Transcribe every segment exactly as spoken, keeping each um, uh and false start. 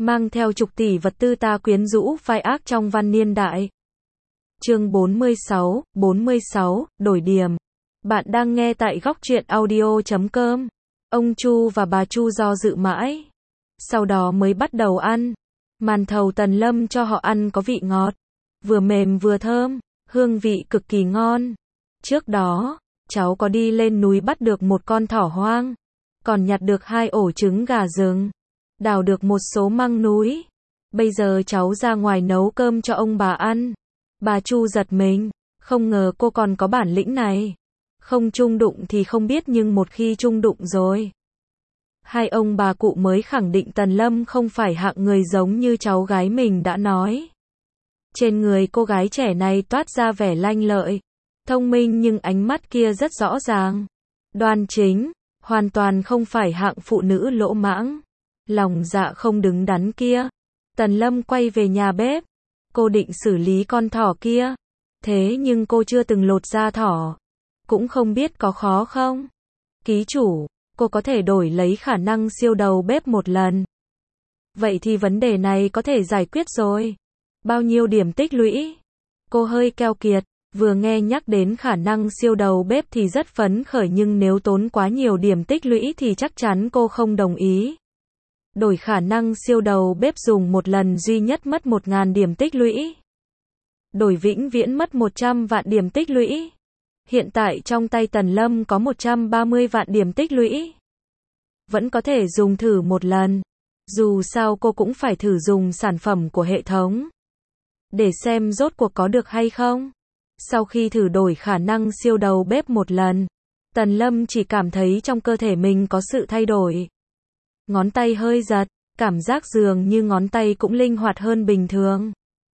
mang theo chục tỷ vật tư ta quyến rũ phai ác trong văn niên đại. Chương bốn mươi sáu, bốn mươi sáu, đổi điểm. Bạn đang nghe tại góc truyện audio chấm com. Ông Chu và bà Chu do dự mãi. Sau đó mới bắt đầu ăn. Màn thầu Tần Lâm cho họ ăn có vị ngọt, vừa mềm vừa thơm, hương vị cực kỳ ngon. Trước đó, cháu có đi lên núi bắt được một con thỏ hoang, còn nhặt được hai ổ trứng gà rừng, đào được một số măng núi. Bây giờ cháu ra ngoài nấu cơm cho ông bà ăn. Bà Chu giật mình, không ngờ cô còn có bản lĩnh này. Không chung đụng thì không biết, nhưng một khi chung đụng rồi, hai ông bà cụ mới khẳng định Tần Lâm không phải hạng người giống như cháu gái mình đã nói. Trên người cô gái trẻ này toát ra vẻ lanh lợi, thông minh, nhưng ánh mắt kia rất rõ ràng, đoan chính, hoàn toàn không phải hạng phụ nữ lỗ mãng, lòng dạ không đứng đắn kia. Tần Lâm quay về nhà bếp, cô định xử lý con thỏ kia, thế nhưng cô chưa từng lột da thỏ, cũng không biết có khó không. Ký chủ, cô có thể đổi lấy khả năng siêu đầu bếp một lần. Vậy thì vấn đề này có thể giải quyết rồi. Bao nhiêu điểm tích lũy? Cô hơi keo kiệt, vừa nghe nhắc đến khả năng siêu đầu bếp thì rất phấn khởi, nhưng nếu tốn quá nhiều điểm tích lũy thì chắc chắn cô không đồng ý. Đổi khả năng siêu đầu bếp dùng một lần duy nhất mất một nghìn điểm tích lũy. Đổi vĩnh viễn mất một trăm vạn điểm tích lũy. Hiện tại trong tay Tần Lâm có một trăm ba mươi vạn điểm tích lũy. Vẫn có thể dùng thử một lần. Dù sao cô cũng phải thử dùng sản phẩm của hệ thống, để xem rốt cuộc có được hay không. Sau khi thử đổi khả năng siêu đầu bếp một lần, Tần Lâm chỉ cảm thấy trong cơ thể mình có sự thay đổi. Ngón tay hơi giật, cảm giác dường như ngón tay cũng linh hoạt hơn bình thường.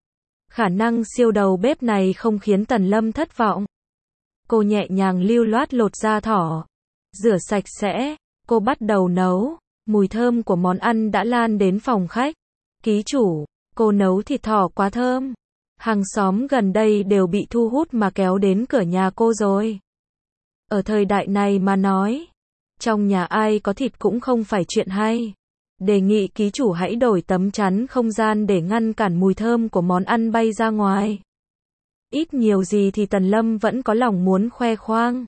Khả năng siêu đầu bếp này không khiến Tần Lâm thất vọng. Cô nhẹ nhàng lưu loát lột da thỏ, rửa sạch sẽ, cô bắt đầu nấu. Mùi thơm của món ăn đã lan đến phòng khách. Ký chủ, cô nấu thịt thỏ quá thơm. Hàng xóm gần đây đều bị thu hút mà kéo đến cửa nhà cô rồi. Ở thời đại này mà nói, trong nhà ai có thịt cũng không phải chuyện hay. Đề nghị ký chủ hãy đổi tấm chắn không gian để ngăn cản mùi thơm của món ăn bay ra ngoài. Ít nhiều gì thì Tần Lâm vẫn có lòng muốn khoe khoang.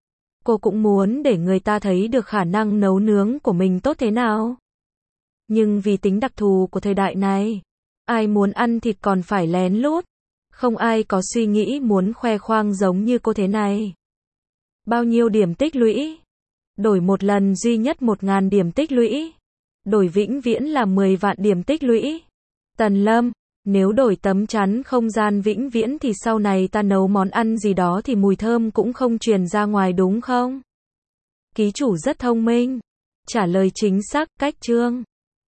Cô cũng muốn để người ta thấy được khả năng nấu nướng của mình tốt thế nào. Nhưng vì tính đặc thù của thời đại này, ai muốn ăn thịt còn phải lén lút. Không ai có suy nghĩ muốn khoe khoang giống như cô thế này. Bao nhiêu điểm tích lũy? Đổi một lần duy nhất một nghìn điểm tích lũy. Đổi vĩnh viễn là mười vạn điểm tích lũy. Tần Lâm, nếu đổi tấm chắn không gian vĩnh viễn thì sau này ta nấu món ăn gì đó thì mùi thơm cũng không truyền ra ngoài đúng không? Ký chủ rất thông minh. Trả lời chính xác, cách chương.